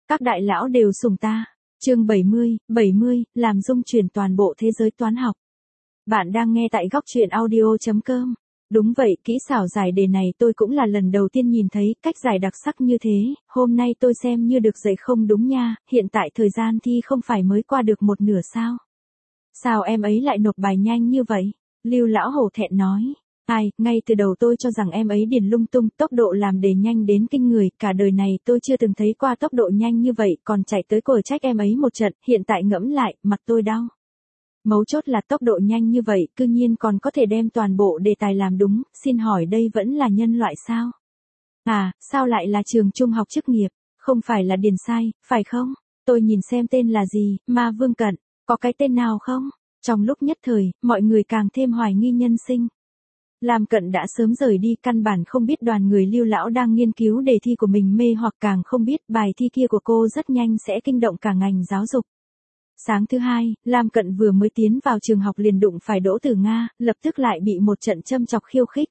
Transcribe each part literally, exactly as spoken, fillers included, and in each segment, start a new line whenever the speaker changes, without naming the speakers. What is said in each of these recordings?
Các đại lão đều sùng ta. Chương bảy mươi, bảy mươi, làm rung chuyển toàn bộ thế giới toán học. Bạn đang nghe tại góc truyện audio chấm com. Đúng vậy, kỹ xảo giải đề này tôi cũng là lần đầu tiên nhìn thấy, cách giải đặc sắc như thế, hôm nay tôi xem như được dạy không đúng nha, hiện tại thời gian thi không phải mới qua được một nửa sao? Sao em ấy lại nộp bài nhanh như vậy? Lưu lão hổ thẹn nói. Ai, ngay từ đầu tôi cho rằng em ấy điền lung tung, tốc độ làm đề nhanh đến kinh người, cả đời này tôi chưa từng thấy qua tốc độ nhanh như vậy, còn chạy tới còi trách em ấy một trận, hiện tại ngẫm lại, mặt tôi đau. Mấu chốt là tốc độ nhanh như vậy, cư nhiên còn có thể đem toàn bộ đề tài làm đúng, xin hỏi đây vẫn là nhân loại sao? À, sao lại là trường trung học chức nghiệp, không phải là điền sai, phải không? Tôi nhìn xem tên là gì, Ma Vương Cận, có cái tên nào không? Trong lúc nhất thời, mọi người càng thêm hoài nghi nhân sinh. Lam Cận đã sớm rời đi, căn bản không biết đoàn người Lưu lão đang nghiên cứu đề thi của mình mê hoặc càng không biết bài thi kia của cô rất nhanh sẽ kinh động cả ngành giáo dục. Sáng thứ hai, Lam Cận vừa mới tiến vào trường học liền đụng phải Đỗ Tử Nga, lập tức lại bị một trận châm chọc khiêu khích.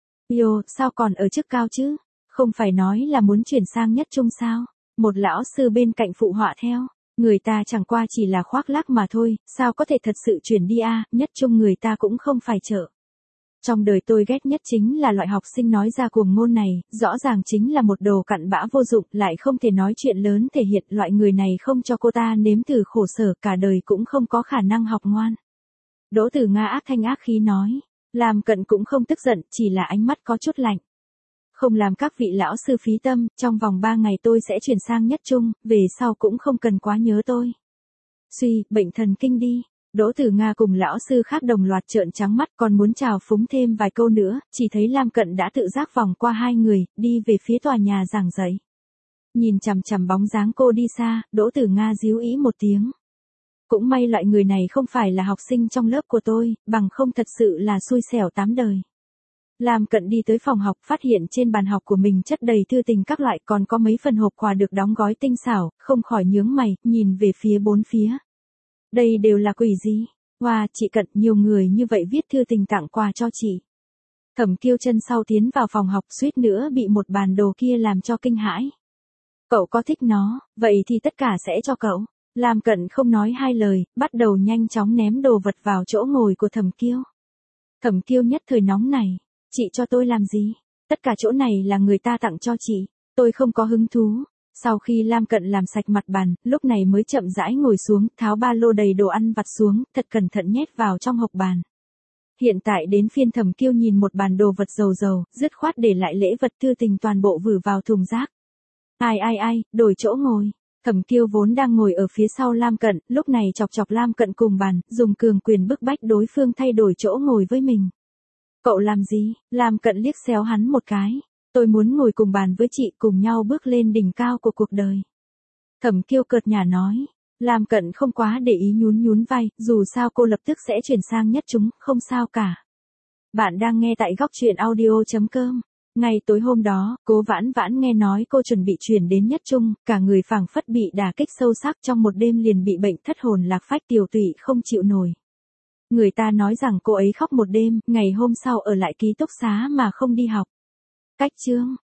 Yo, sao còn ở chức cao chứ? Không phải nói là muốn chuyển sang nhất trung sao? Một lão sư bên cạnh phụ họa theo. Người ta chẳng qua chỉ là khoác lác mà thôi, sao có thể thật sự chuyển đi a? Nhất trung người ta cũng không phải trợ. Trong đời tôi ghét nhất chính là loại học sinh nói ra cuồng ngôn này, rõ ràng chính là một đồ cặn bã vô dụng, lại không thể nói chuyện lớn thể hiện, loại người này không cho cô ta nếm thử khổ sở, cả đời cũng không có khả năng học ngoan. Đỗ Tử Nga ác thanh ác khí nói. Lam Cận cũng không tức giận, chỉ là ánh mắt có chút lạnh. Không làm các vị lão sư phí tâm, trong vòng ba ngày tôi sẽ chuyển sang nhất trung, về sau cũng không cần quá nhớ tôi. Suy, bệnh thần kinh đi. Đỗ Tử Nga cùng lão sư khác đồng loạt trợn trắng mắt, còn muốn chào phúng thêm vài câu nữa, chỉ thấy Lam Cận đã tự giác vòng qua hai người, đi về phía tòa nhà giảng dạy. Nhìn chằm chằm bóng dáng cô đi xa, Đỗ Tử Nga díu ý một tiếng. Cũng may loại người này không phải là học sinh trong lớp của tôi, bằng không thật sự là xui xẻo tám đời. Lam Cận đi tới phòng học, phát hiện trên bàn học của mình chất đầy thư tình các loại, còn có mấy phần hộp quà được đóng gói tinh xảo, không khỏi nhướng mày, nhìn về phía bốn phía. Đây đều là quỷ gì? Wow, chị Cận, nhiều người như vậy viết thư tình tặng quà cho chị. Thẩm Kiêu chân sau tiến vào phòng học, suýt nữa bị một bàn đồ kia làm cho kinh hãi. Cậu có thích nó, vậy thì tất cả sẽ cho cậu. Lam Cận không nói hai lời, bắt đầu nhanh chóng ném đồ vật vào chỗ ngồi của Thẩm Kiêu. Thẩm Kiêu nhất thời nóng này. Chị cho tôi làm gì? Tất cả chỗ này là người ta tặng cho chị. Tôi không có hứng thú. Sau khi Lam Cận làm sạch mặt bàn, lúc này mới chậm rãi ngồi xuống, tháo ba lô đầy đồ ăn vặt xuống, thật cẩn thận nhét vào trong hộc bàn. Hiện tại đến phiên Thẩm Kiêu nhìn một bàn đồ vật dầu dầu, dứt khoát để lại lễ vật thư tình toàn bộ vử vào thùng rác. Ai ai ai, đổi chỗ ngồi. Thẩm Kiêu vốn đang ngồi ở phía sau Lam Cận, lúc này chọc chọc Lam Cận cùng bàn, dùng cường quyền bức bách đối phương thay đổi chỗ ngồi với mình. Cậu làm gì? Lam Cận liếc xéo hắn một cái. Tôi muốn ngồi cùng bàn với chị, cùng nhau bước lên đỉnh cao của cuộc đời. Thẩm Kiêu cợt nhả nói. Lam Cận không quá để ý, nhún nhún vai, dù sao cô lập tức sẽ chuyển sang nhất chúng, không sao cả. Bạn đang nghe tại góc truyện audio chấm com. Ngày tối hôm đó, Cố Vãn Vãn nghe nói cô chuẩn bị chuyển đến nhất trung, cả người phảng phất bị đả kích sâu sắc, trong một đêm liền bị bệnh thất hồn lạc phách, tiều tụy không chịu nổi. Người ta nói rằng cô ấy khóc một đêm, ngày hôm sau ở lại ký túc xá mà không đi học. Cách chương,